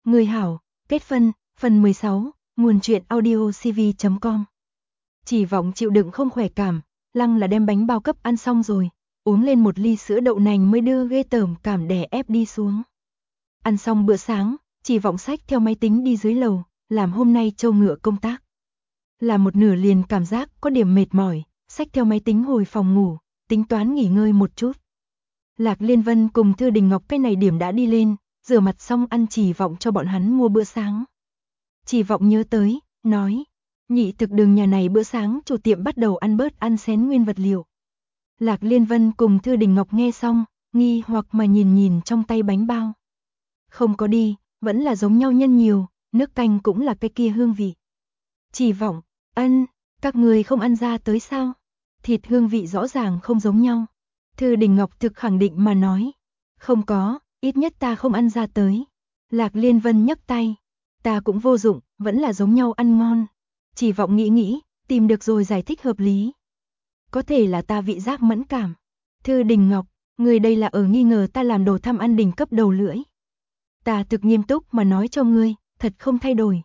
Người hảo, kết phân, phần 16, nguồn truyện audio cv.com. Chỉ vọng chịu đựng không khỏe cảm, lăng là đem bánh bao cấp ăn xong rồi, uống lên một ly sữa đậu nành mới đưa ghê tởm cảm đè ép đi xuống. Ăn xong bữa sáng, chỉ vọng xách theo máy tính đi dưới lầu, làm hôm nay trâu ngựa công tác. Làm một nửa liền cảm giác có điểm mệt mỏi, xách theo máy tính hồi phòng ngủ, tính toán nghỉ ngơi một chút. Lạc Liên Vân cùng Thư Đình Ngọc cái này điểm đã đi lên, rửa mặt xong ăn Chỉ Vọng cho bọn hắn mua bữa sáng. Chỉ Vọng nhớ tới, nói, nhị thực đường nhà này bữa sáng chủ tiệm bắt đầu ăn bớt ăn xén nguyên vật liệu. Lạc Liên Vân cùng Thư Đình Ngọc nghe xong, nghi hoặc mà nhìn trong tay bánh bao. Không có đi, vẫn là giống nhau nhân nhiều, nước canh cũng là cái kia hương vị. Chỉ Vọng, các người không ăn ra tới sao? Thịt hương vị rõ ràng không giống nhau. Thư Đình Ngọc thực khẳng định mà nói, không có, ít nhất ta không ăn ra tới. Lạc Liên Vân nhấc tay, ta cũng vô dụng, vẫn là giống nhau ăn ngon. Chỉ Vọng nghĩ, tìm được rồi giải thích hợp lý. Có thể là ta vị giác mẫn cảm. Thư Đình Ngọc, người đây là ở nghi ngờ ta làm đồ tham ăn đỉnh cấp đầu lưỡi. Ta thực nghiêm túc mà nói cho ngươi, thật không thay đổi.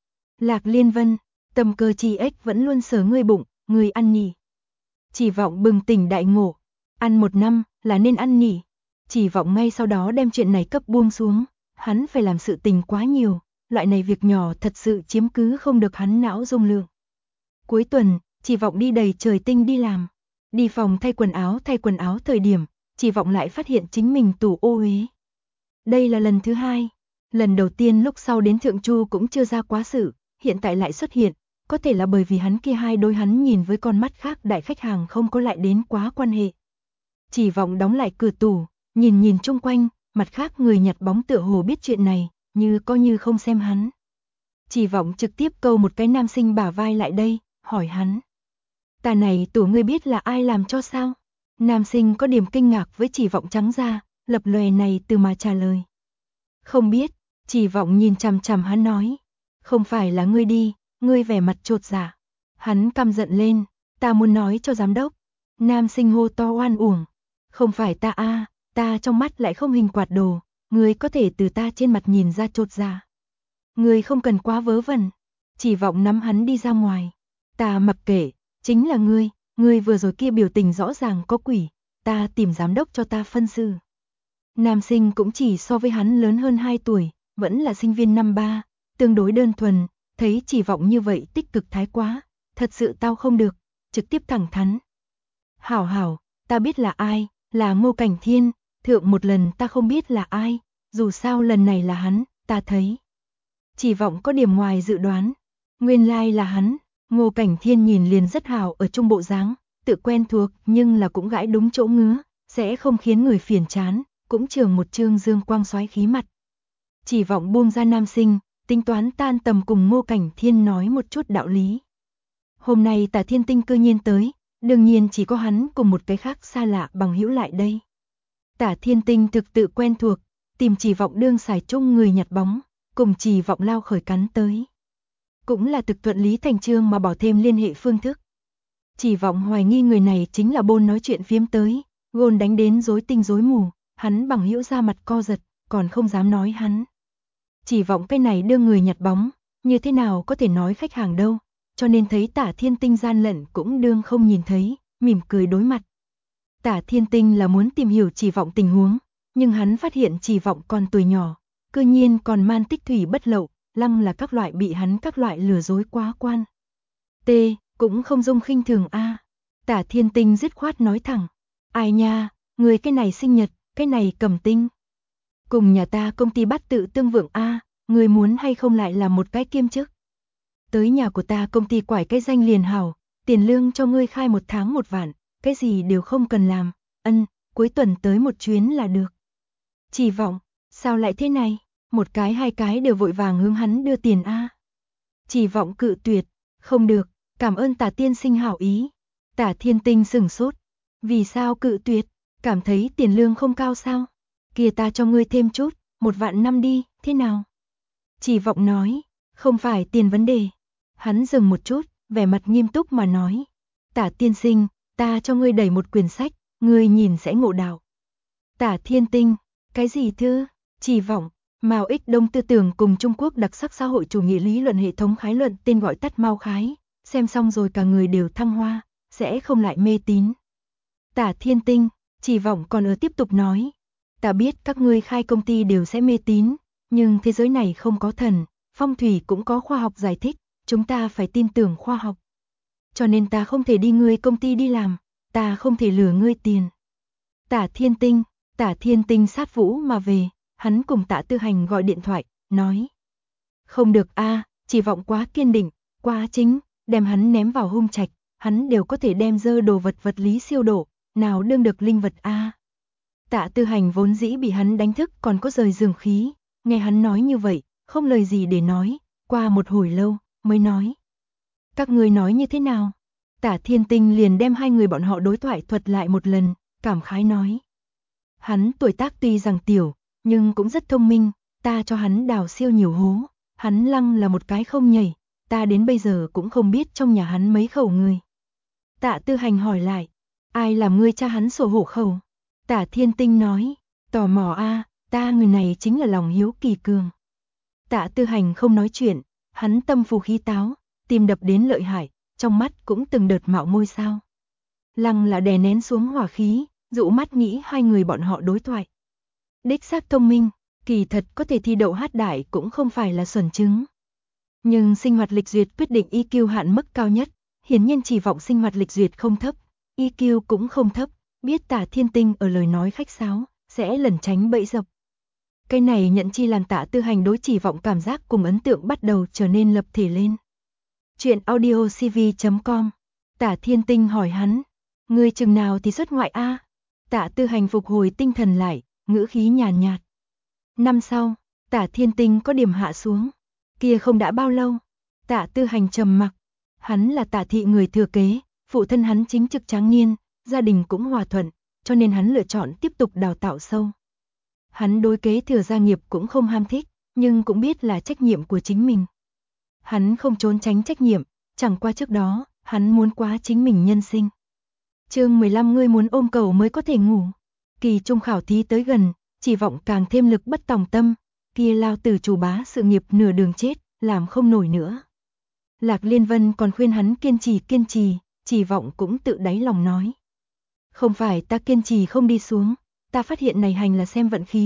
Lạc Liên Vân, tâm cơ chi ếch vẫn luôn sờ ngươi bụng, ngươi ăn nhỉ. Chỉ Vọng bừng tỉnh đại ngộ, ăn một năm là nên ăn nhỉ. Chỉ Vọng ngay sau đó đem chuyện này cấp buông xuống, hắn phải làm sự tình quá nhiều, loại này việc nhỏ thật sự chiếm cứ không được hắn não dung lượng. Cuối tuần, Chỉ Vọng đi đầy trời tinh đi làm, đi phòng thay quần áo thời điểm, Chỉ Vọng lại phát hiện chính mình tủ ô uế. Đây là lần thứ hai, lần đầu tiên lúc sau đến Thượng Chu cũng chưa ra quá sự, hiện tại lại xuất hiện, có thể là bởi vì hắn kia hai đôi hắn nhìn với con mắt khác đại khách hàng không có lại đến quá quan hệ. Chỉ Vọng đóng lại cửa tủ, nhìn chung quanh, mặt khác người nhặt bóng tựa hồ biết chuyện này, như coi như không xem hắn. Chỉ Vọng trực tiếp câu một cái nam sinh bả vai lại đây, hỏi hắn. Tà này tủ ngươi biết là ai làm cho sao? Nam sinh có điểm kinh ngạc với Chỉ Vọng trắng ra, lập lòe này từ mà trả lời. Không biết, Chỉ Vọng nhìn chằm chằm hắn nói. Không phải là ngươi đi, ngươi vẻ mặt chột dạ. Hắn căm giận lên, ta muốn nói cho giám đốc. Nam sinh hô to oan uổng. Không phải ta a, ta trong mắt lại không hình quạt đồ, ngươi có thể từ ta trên mặt nhìn ra chột dạ. Ngươi không cần quá vớ vẩn. Chỉ Vọng nắm hắn đi ra ngoài. Ta mặc kệ, chính là ngươi vừa rồi kia biểu tình rõ ràng có quỷ, ta tìm giám đốc cho ta phân xử. Nam sinh cũng chỉ so với hắn lớn hơn 2 tuổi, vẫn là sinh viên năm 3, tương đối đơn thuần, thấy Chỉ Vọng như vậy tích cực thái quá, thật sự tao không được, trực tiếp thẳng thắn. Hảo, ta biết là ai, là Ngô Cảnh Thiên, thượng một lần ta không biết là ai, dù sao lần này là hắn, ta thấy. Chỉ Vọng có điểm ngoài dự đoán, nguyên lai là hắn. Ngô Cảnh Thiên nhìn liền rất hảo ở trung bộ dáng, tự quen thuộc nhưng là cũng gãi đúng chỗ ngứa, sẽ không khiến người phiền chán, cũng trường một trương dương quang xoáy khí mặt. Chỉ Vọng buông ra nam sinh, tính toán tan tầm cùng Ngô Cảnh Thiên nói một chút đạo lý. Hôm nay Tả Thiên Tinh cư nhiên tới, đương nhiên chỉ có hắn cùng một cái khác xa lạ bằng hữu lại đây. Tả Thiên Tinh thực tự quen thuộc, tìm Chỉ Vọng đương xài chung người nhặt bóng, cùng Chỉ Vọng lao khởi cắn tới. Cũng là thực thuận lý thành chương mà bỏ thêm liên hệ phương thức. Chỉ Vọng hoài nghi người này chính là Bôn nói chuyện phiếm tới, gôn đánh đến rối tinh rối mù, hắn bằng hữu ra mặt co giật, còn không dám nói hắn. Chỉ Vọng cái này đưa người nhặt bóng, như thế nào có thể nói khách hàng đâu, cho nên thấy Tả Thiên Tinh gian lận cũng đương không nhìn thấy, mỉm cười đối mặt. Tả Thiên Tinh là muốn tìm hiểu Chỉ Vọng tình huống, nhưng hắn phát hiện Chỉ Vọng còn tuổi nhỏ, cư nhiên còn man tích thủy bất lậu, lăng là các loại bị hắn các loại lừa dối quá quan. Cũng không dung khinh thường a. Tả Thiên Tinh dứt khoát nói thẳng, ai nha, người cái này sinh nhật, cái này cầm tinh. Cùng nhà ta công ty bắt tự tương vượng a, người muốn hay không lại làm một cái kiêm chức. Tới nhà của ta công ty quải cái danh liền hảo, tiền lương cho ngươi khai 1 tháng 1 vạn, cái gì đều không cần làm, cuối tuần tới một chuyến là được. Chỉ Vọng, sao lại thế này? Một cái hai cái đều vội vàng hướng hắn đưa tiền a. Chỉ Vọng cự tuyệt, không được, cảm ơn Tả tiên sinh hảo ý. Tả Thiên Tinh sửng sốt, vì sao cự tuyệt, cảm thấy tiền lương không cao sao? Kia ta cho ngươi thêm chút, 1 vạn năm đi, thế nào? Chỉ Vọng nói, không phải tiền vấn đề. Hắn dừng một chút, vẻ mặt nghiêm túc mà nói, Tả tiên sinh, ta cho ngươi đẩy một quyển sách, ngươi nhìn sẽ ngộ đạo. Tả Thiên Tinh, cái gì thư? Chỉ Vọng, Mao Ích Đông tư tưởng cùng Trung Quốc đặc sắc xã hội chủ nghĩa lý luận hệ thống khái luận, tên gọi tắt Mao khái, xem xong rồi cả người đều thăng hoa, sẽ không lại mê tín. Tả Thiên Tinh, Chỉ Vọng còn ở tiếp tục nói, ta biết các ngươi khai công ty đều sẽ mê tín, nhưng thế giới này không có thần, phong thủy cũng có khoa học giải thích, chúng ta phải tin tưởng khoa học. Cho nên ta không thể đi ngươi công ty đi làm, ta không thể lừa ngươi tiền. Tả Thiên Tinh sát Vũ mà về, hắn cùng Tạ Tư Hành gọi điện thoại, nói. Không được a, Chỉ Vọng quá kiên định, quá chính, đem hắn ném vào hung trạch, hắn đều có thể đem dơ đồ vật vật lý siêu độ, nào đương được linh vật a. Tạ Tư Hành vốn dĩ bị hắn đánh thức còn có rời giường khí, nghe hắn nói như vậy, không lời gì để nói, qua một hồi lâu, mới nói. Các ngươi nói như thế nào? Tả Thiên Tinh liền đem hai người bọn họ đối thoại thuật lại một lần, cảm khái nói. Hắn tuổi tác tuy rằng tiểu, nhưng cũng rất thông minh, ta cho hắn đào siêu nhiều hố, hắn lăng là một cái không nhảy, ta đến bây giờ cũng không biết trong nhà hắn mấy khẩu người. Tạ Tư Hành hỏi lại, ai làm ngươi cha hắn sổ hộ khẩu? Tả Thiên Tinh nói, tò mò a, ta người này chính là lòng hiếu kỳ cường. Tạ Tư Hành không nói chuyện, hắn tâm phù khí táo, tim đập đến lợi hại, trong mắt cũng từng đợt mạo ngôi sao. Lăng là đè nén xuống hỏa khí, dụ mắt nghĩ hai người bọn họ đối thoại. Đích xác thông minh, kỳ thật có thể thi đậu hát đại cũng không phải là xuẩn chứng. Nhưng sinh hoạt lịch duyệt quyết định EQ hạn mức cao nhất, hiển nhiên Chỉ Vọng sinh hoạt lịch duyệt không thấp, EQ cũng không thấp, biết Tả Thiên Tinh ở lời nói khách sáo, sẽ lẩn tránh bẫy dập. Cái này nhận chi làm Tạ Tư Hành đối Chỉ Vọng cảm giác cùng ấn tượng bắt đầu trở nên lập thể lên. Chuyện audiocv.com. Tả Thiên Tinh hỏi hắn, ngươi chừng nào thì xuất ngoại a? Tạ Tư Hành phục hồi tinh thần lại, ngữ khí nhàn nhạt. Năm sau, Tả Thiên Tinh có điểm hạ xuống. Kia không đã bao lâu? Tạ Tư Hành trầm mặc. Hắn là Tả thị người thừa kế, phụ thân hắn chính trực tráng niên, gia đình cũng hòa thuận, cho nên hắn lựa chọn tiếp tục đào tạo sâu. Hắn đối kế thừa gia nghiệp cũng không ham thích, nhưng cũng biết là trách nhiệm của chính mình. Hắn không trốn tránh trách nhiệm, chẳng qua trước đó, hắn muốn quá chính mình nhân sinh. Chương 15 ngươi muốn ôm cầu mới có thể ngủ. Kỳ trung khảo thí tới gần, Chỉ Vọng càng thêm lực bất tòng tâm, kia lao tử chủ bá sự nghiệp nửa đường chết, làm không nổi nữa. Lạc Liên Vân còn khuyên hắn kiên trì, Chỉ Vọng cũng tự đáy lòng nói. Không phải ta kiên trì không đi xuống, ta phát hiện này hành là xem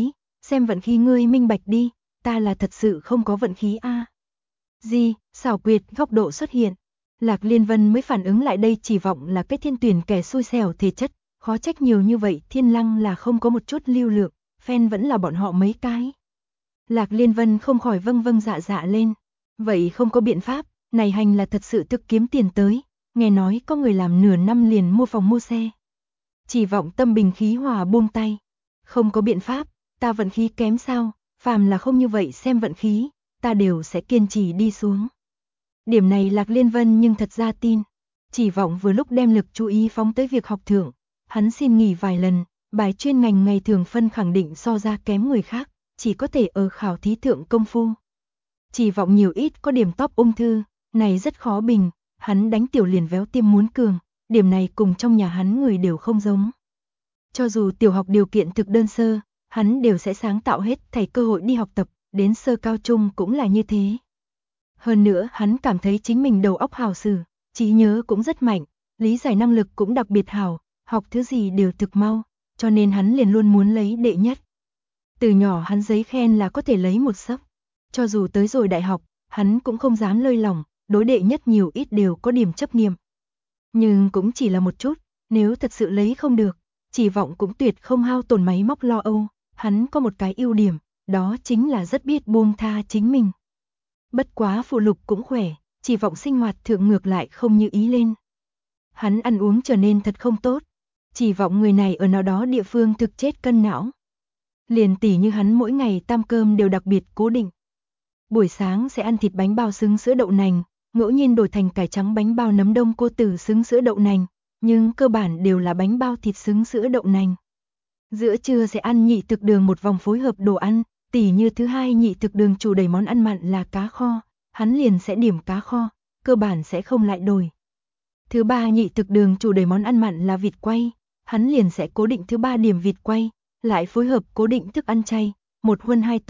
vận khí ngươi minh bạch đi, ta là thật sự không có vận khí a. Gì, xảo quyệt góc độ xuất hiện. Lạc Liên Vân mới phản ứng lại đây, Chỉ Vọng là cái thiên tuyển kẻ xui xẻo thể chất, khó trách nhiều như vậy, Thiên Lăng là không có một chút lưu lượng, fan vẫn là bọn họ mấy cái. Lạc Liên Vân không khỏi vâng dạ lên. Vậy không có biện pháp, này hành là thật sự thực kiếm tiền tới, nghe nói có người làm nửa năm liền mua phòng mua xe. Chỉ Vọng tâm bình khí hòa buông tay. Không có biện pháp, ta vận khí kém sao, phàm là không như vậy xem vận khí, ta đều sẽ kiên trì đi xuống. Điểm này Lạc Liên Vân nhưng thật ra tin. Chỉ Vọng vừa lúc đem lực chú ý phóng tới việc học thượng, hắn xin nghỉ vài lần, bài chuyên ngành ngày thường phân khẳng định so ra kém người khác, chỉ có thể ở khảo thí thượng công phu. Chỉ Vọng nhiều ít có điểm top ung thư, này rất khó bình, hắn đánh tiểu liền véo tiêm muốn cường, điểm này cùng trong nhà hắn người đều không giống. Cho dù tiểu học điều kiện thực đơn sơ, hắn đều sẽ sáng tạo hết thảy cơ hội đi học tập, đến sơ cao trung cũng là như thế. Hơn nữa hắn cảm thấy chính mình đầu óc hào sử, trí nhớ cũng rất mạnh, lý giải năng lực cũng đặc biệt hảo, học thứ gì đều thực mau, cho nên hắn liền luôn muốn lấy đệ nhất. Từ nhỏ hắn giấy khen là có thể lấy một xấp, cho dù tới rồi đại học, hắn cũng không dám lơi lỏng, đối đệ nhất nhiều ít đều có điểm chấp niệm. Nhưng cũng chỉ là một chút, nếu thật sự lấy không được, Chỉ Vọng cũng tuyệt không hao tổn máy móc lo âu, hắn có một cái ưu điểm, đó chính là rất biết buông tha chính mình. Bất quá phụ lục cũng khỏe, Chỉ Vọng sinh hoạt thượng ngược lại không như ý lên. Hắn ăn uống trở nên thật không tốt, Chỉ Vọng người này ở nào đó địa phương thực chết cân não. Liền tỉ như hắn mỗi ngày tam cơm đều đặc biệt cố định. Buổi sáng sẽ ăn thịt bánh bao xứng sữa đậu nành, ngẫu nhiên đổi thành cải trắng bánh bao nấm đông cô tử xứng sữa đậu nành, nhưng cơ bản đều là bánh bao thịt xứng sữa đậu nành. Giữa trưa sẽ ăn nhị thực đường một vòng phối hợp đồ ăn, tỉ như thứ hai nhị thực đường chủ đầy món ăn mặn là cá kho, hắn liền sẽ điểm cá kho, cơ bản sẽ không lại đổi. Thứ ba nhị thực đường chủ đầy món ăn mặn là vịt quay, hắn liền sẽ cố định thứ ba điểm vịt quay, lại phối hợp cố định thức ăn chay, một huân hai tố,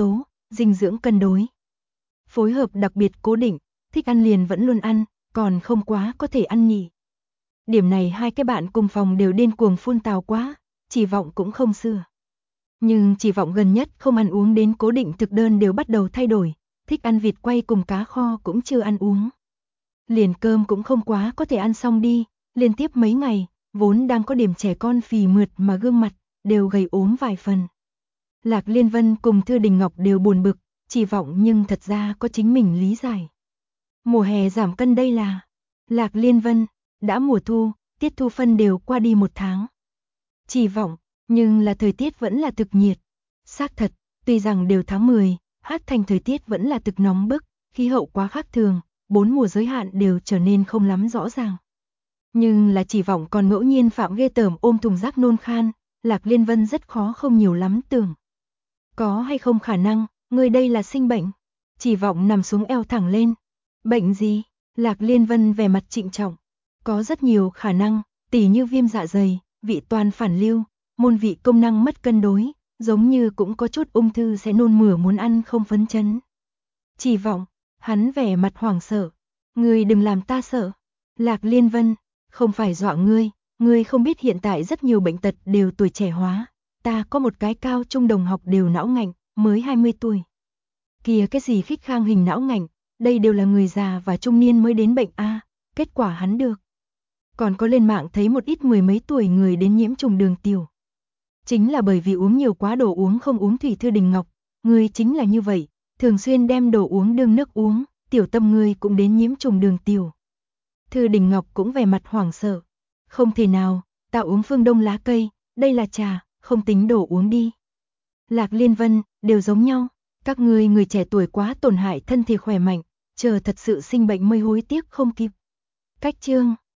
dinh dưỡng cân đối. Phối hợp đặc biệt cố định, thích ăn liền vẫn luôn ăn, còn không quá có thể ăn nhỉ. Điểm này hai cái bạn cùng phòng đều điên cuồng phun tào quá, Chỉ Vọng cũng không sửa. Nhưng Chỉ Vọng gần nhất không ăn uống đến cố định thực đơn đều bắt đầu thay đổi, thích ăn vịt quay cùng cá kho cũng chưa ăn uống. Liền cơm cũng không quá có thể ăn xong đi, liên tiếp mấy ngày, vốn đang có điểm trẻ con phì mượt mà gương mặt, đều gầy ốm vài phần. Lạc Liên Vân cùng Thư Đình Ngọc đều buồn bực, Chỉ Vọng nhưng thật ra có chính mình lý giải. Mùa hè giảm cân đây là Lạc Liên Vân, đã mùa thu, tiết thu phân đều qua đi 1 tháng. Chỉ Vọng, nhưng là thời tiết vẫn là thực nhiệt. Xác thật, tuy rằng đều tháng 10, Hát Thành thời tiết vẫn là thực nóng bức, khí hậu quá khác thường, 4 mùa giới hạn đều trở nên không lắm rõ ràng. Nhưng là Chỉ Vọng còn ngẫu nhiên phạm ghê tởm ôm thùng rác nôn khan, Lạc Liên Vân rất khó không nhiều lắm tưởng. Có hay không khả năng, người đây là sinh bệnh? Chỉ Vọng nằm xuống eo thẳng lên. Bệnh gì? Lạc Liên Vân vẻ mặt trịnh trọng. Có rất nhiều khả năng, tỉ như viêm dạ dày, vị toàn phản lưu, môn vị công năng mất cân đối, giống như cũng có chút ung thư sẽ nôn mửa muốn ăn không phấn chấn. Chỉ Vọng, hắn vẻ mặt hoảng sợ. Ngươi đừng làm ta sợ. Lạc Liên Vân, không phải dọa ngươi không biết hiện tại rất nhiều bệnh tật đều tuổi trẻ hóa. Ta có một cái cao trung đồng học đều não ngạnh, mới 20 tuổi. Kìa cái gì khích khang hình não ngạnh, đây đều là người già và trung niên mới đến bệnh a, kết quả hắn được. Còn có lên mạng thấy một ít 10 mấy tuổi người đến nhiễm trùng đường tiểu. Chính là bởi vì uống nhiều quá đồ uống không uống thủy. Thư Đình Ngọc, ngươi chính là như vậy, thường xuyên đem đồ uống đương nước uống, tiểu tâm ngươi cũng đến nhiễm trùng đường tiểu. Thư Đình Ngọc cũng vẻ mặt hoảng sợ. Không thể nào, ta uống phương đông lá cây, đây là trà, không tính đồ uống đi. Lạc Liên Vân, đều giống nhau, các ngươi người trẻ tuổi quá tổn hại thân thể khỏe mạnh, chờ thật sự sinh bệnh mới hối tiếc không kịp. Cách chương